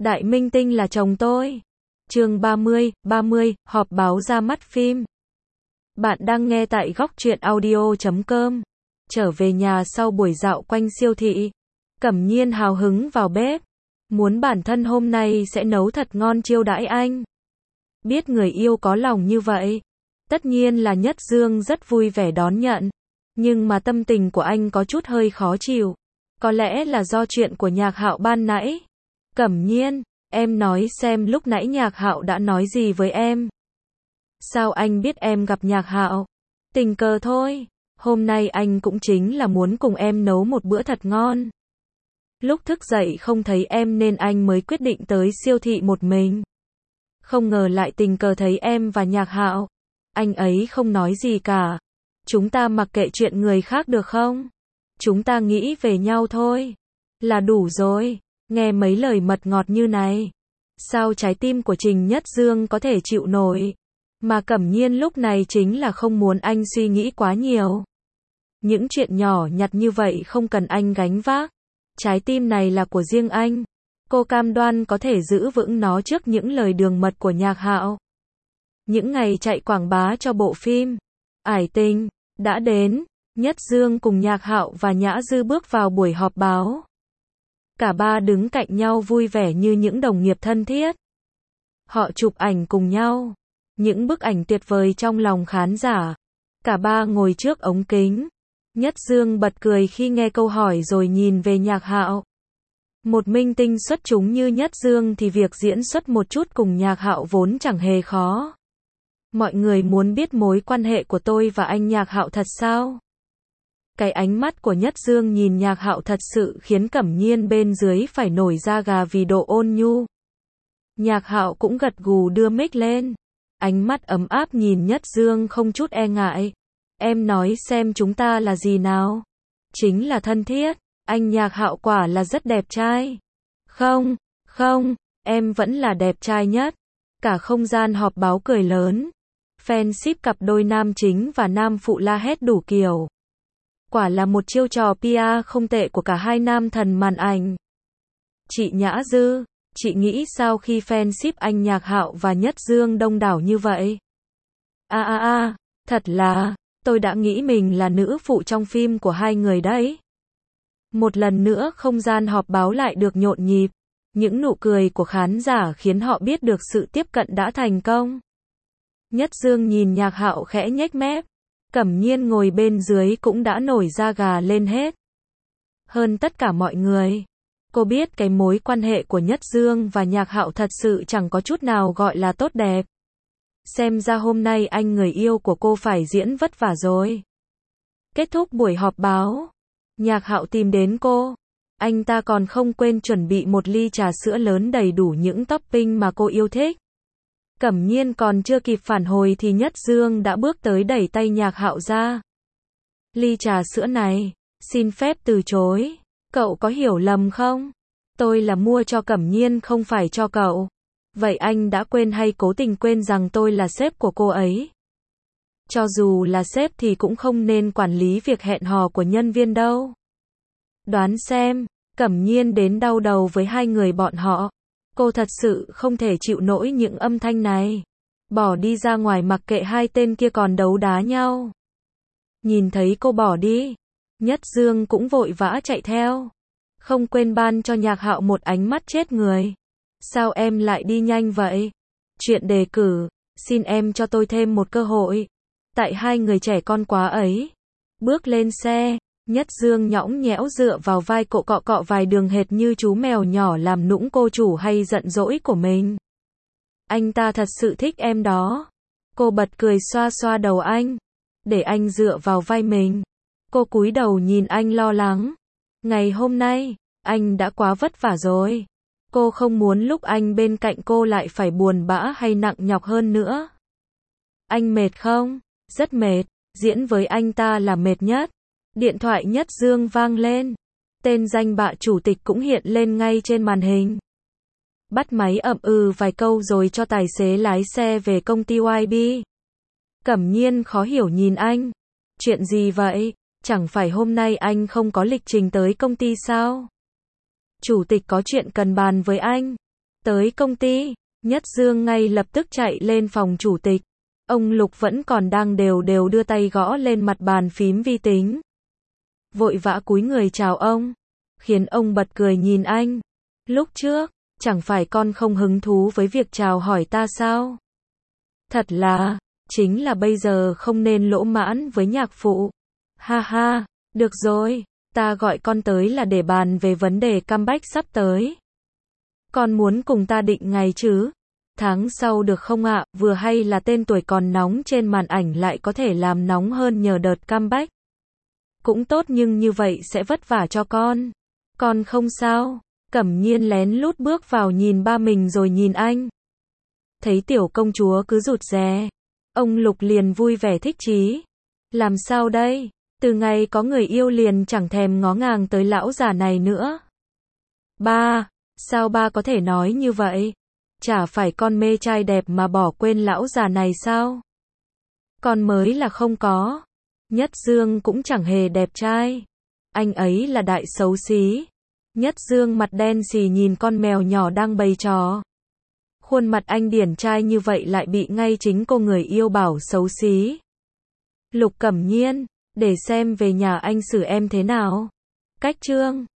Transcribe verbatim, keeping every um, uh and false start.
Đại minh tinh là chồng tôi. Chương ba mươi, ba mươi, họp báo ra mắt phim. Bạn đang nghe tại góc truyện audio chấm com. Trở về nhà sau buổi dạo quanh siêu thị, Cẩm Nhiên hào hứng vào bếp. Muốn bản thân hôm nay sẽ nấu thật ngon chiêu đãi anh. Biết người yêu có lòng như vậy, tất nhiên là Nhất Dương rất vui vẻ đón nhận. Nhưng mà tâm tình của anh có chút hơi khó chịu. Có lẽ là do chuyện của Nhạc Hạo ban nãy. Cẩm Nhiên, em nói xem lúc nãy Nhạc Hạo đã nói gì với em. Sao anh biết em gặp Nhạc Hạo? Tình cờ thôi. Hôm nay anh cũng chính là muốn cùng em nấu một bữa thật ngon. Lúc thức dậy không thấy em nên anh mới quyết định tới siêu thị một mình. Không ngờ lại tình cờ thấy em và Nhạc Hạo. Anh ấy không nói gì cả. Chúng ta mặc kệ chuyện người khác được không? Chúng ta nghĩ về nhau thôi. Là đủ rồi. Nghe mấy lời mật ngọt như này, sao trái tim của Trình Nhất Dương có thể chịu nổi? Mà Cẩm Nhiên lúc này chính là không muốn anh suy nghĩ quá nhiều. Những chuyện nhỏ nhặt như vậy không cần anh gánh vác. Trái tim này là của riêng anh. Cô cam đoan có thể giữ vững nó trước những lời đường mật của Nhạc Hạo. Những ngày chạy quảng bá cho bộ phim Ải Tình đã đến. Nhất Dương cùng Nhạc Hạo và Nhã Dư bước vào buổi họp báo. Cả ba đứng cạnh nhau vui vẻ như những đồng nghiệp thân thiết. Họ chụp ảnh cùng nhau. Những bức ảnh tuyệt vời trong lòng khán giả. Cả ba ngồi trước ống kính. Nhất Dương bật cười khi nghe câu hỏi rồi nhìn về Nhạc Hạo. Một minh tinh xuất chúng như Nhất Dương thì việc diễn xuất một chút cùng Nhạc Hạo vốn chẳng hề khó. Mọi người muốn biết mối quan hệ của tôi và anh Nhạc Hạo thật sao? Cái ánh mắt của Nhất Dương nhìn Nhạc Hạo thật sự khiến Cẩm Nhiên bên dưới phải nổi da gà vì độ ôn nhu. Nhạc Hạo cũng gật gù đưa mic lên. Ánh mắt ấm áp nhìn Nhất Dương không chút e ngại. Em nói xem chúng ta là gì nào? Chính là thân thiết. Anh Nhạc Hạo quả là rất đẹp trai. Không, không, em vẫn là đẹp trai nhất. Cả không gian họp báo cười lớn. Fanship cặp đôi nam chính và nam phụ la hét đủ kiểu. Quả là một chiêu trò pê e không tệ của cả hai nam thần màn ảnh. Chị Nhã Dư, chị nghĩ sao khi fanship anh Nhạc Hạo và Nhất Dương đông đảo như vậy? A a a, thật là, tôi đã nghĩ mình là nữ phụ trong phim của hai người đấy. Một lần nữa không gian họp báo lại được nhộn nhịp. Những nụ cười của khán giả khiến họ biết được sự tiếp cận đã thành công. Nhất Dương nhìn Nhạc Hạo khẽ nhếch mép. Cẩm Nhiên ngồi bên dưới cũng đã nổi da gà lên hết. Hơn tất cả mọi người, cô biết cái mối quan hệ của Nhất Dương và Nhạc Hạo thật sự chẳng có chút nào gọi là tốt đẹp. Xem ra hôm nay anh người yêu của cô phải diễn vất vả rồi. Kết thúc buổi họp báo, Nhạc Hạo tìm đến cô. Anh ta còn không quên chuẩn bị một ly trà sữa lớn đầy đủ những topping mà cô yêu thích. Cẩm Nhiên còn chưa kịp phản hồi thì Nhất Dương đã bước tới đẩy tay Nhạc Hạo ra. Ly trà sữa này, xin phép từ chối. Cậu có hiểu lầm không? Tôi là mua cho Cẩm Nhiên không phải cho cậu. Vậy anh đã quên hay cố tình quên rằng tôi là sếp của cô ấy? Cho dù là sếp thì cũng không nên quản lý việc hẹn hò của nhân viên đâu. Đoán xem, Cẩm Nhiên đến đau đầu với hai người bọn họ. Cô thật sự không thể chịu nổi những âm thanh này. Bỏ đi ra ngoài mặc kệ hai tên kia còn đấu đá nhau. Nhìn thấy cô bỏ đi, Nhất Dương cũng vội vã chạy theo. Không quên ban cho Nhạc Hạo một ánh mắt chết người. Sao em lại đi nhanh vậy? Chuyện đề cử, xin em cho tôi thêm một cơ hội. Tại hai người trẻ con quá ấy. Bước lên xe. Nhất Dương nhõng nhẽo dựa vào vai cậu cọ cọ vài đường hệt như chú mèo nhỏ làm nũng cô chủ hay giận dỗi của mình. Anh ta thật sự thích em đó. Cô bật cười xoa xoa đầu anh. Để anh dựa vào vai mình. Cô cúi đầu nhìn anh lo lắng. Ngày hôm nay, anh đã quá vất vả rồi. Cô không muốn lúc anh bên cạnh cô lại phải buồn bã hay nặng nhọc hơn nữa. Anh mệt không? Rất mệt. Diễn với anh ta là mệt nhất. Điện thoại Nhất Dương vang lên. Tên danh bạ chủ tịch cũng hiện lên ngay trên màn hình. Bắt máy ậm ừ vài câu rồi cho tài xế lái xe về công ty Y B. Cẩm Nhiên khó hiểu nhìn anh. Chuyện gì vậy? Chẳng phải hôm nay anh không có lịch trình tới công ty sao? Chủ tịch có chuyện cần bàn với anh. Tới công ty, Nhất Dương ngay lập tức chạy lên phòng chủ tịch. Ông Lục vẫn còn đang đều đều đưa tay gõ lên mặt bàn phím vi tính. Vội vã cúi người chào ông, khiến ông bật cười nhìn anh. Lúc trước, chẳng phải con không hứng thú với việc chào hỏi ta sao? Thật là, chính là bây giờ không nên lỗ mãn với nhạc phụ. Ha ha, được rồi, ta gọi con tới là để bàn về vấn đề comeback sắp tới. Con muốn cùng ta định ngày chứ? Tháng sau được không ạ? Vừa hay là tên tuổi còn nóng trên màn ảnh lại có thể làm nóng hơn nhờ đợt comeback. Cũng tốt nhưng như vậy sẽ vất vả cho con. Con không sao. Cẩm Nhiên lén lút bước vào nhìn ba mình rồi nhìn anh. Thấy tiểu công chúa cứ rụt rè, ông Lục liền vui vẻ thích chí. Làm sao đây? Từ ngày có người yêu liền chẳng thèm ngó ngàng tới lão già này nữa. Ba, sao ba có thể nói như vậy? Chả phải con mê trai đẹp mà bỏ quên lão già này sao? Con mới là không có. Nhất Dương cũng chẳng hề đẹp trai. Anh ấy là đại xấu xí. Nhất Dương mặt đen xì nhìn con mèo nhỏ đang bày trò. Khuôn mặt anh điển trai như vậy lại bị ngay chính cô người yêu bảo xấu xí. Lục Cẩm Nhiên, để xem về nhà anh xử em thế nào. Cách chương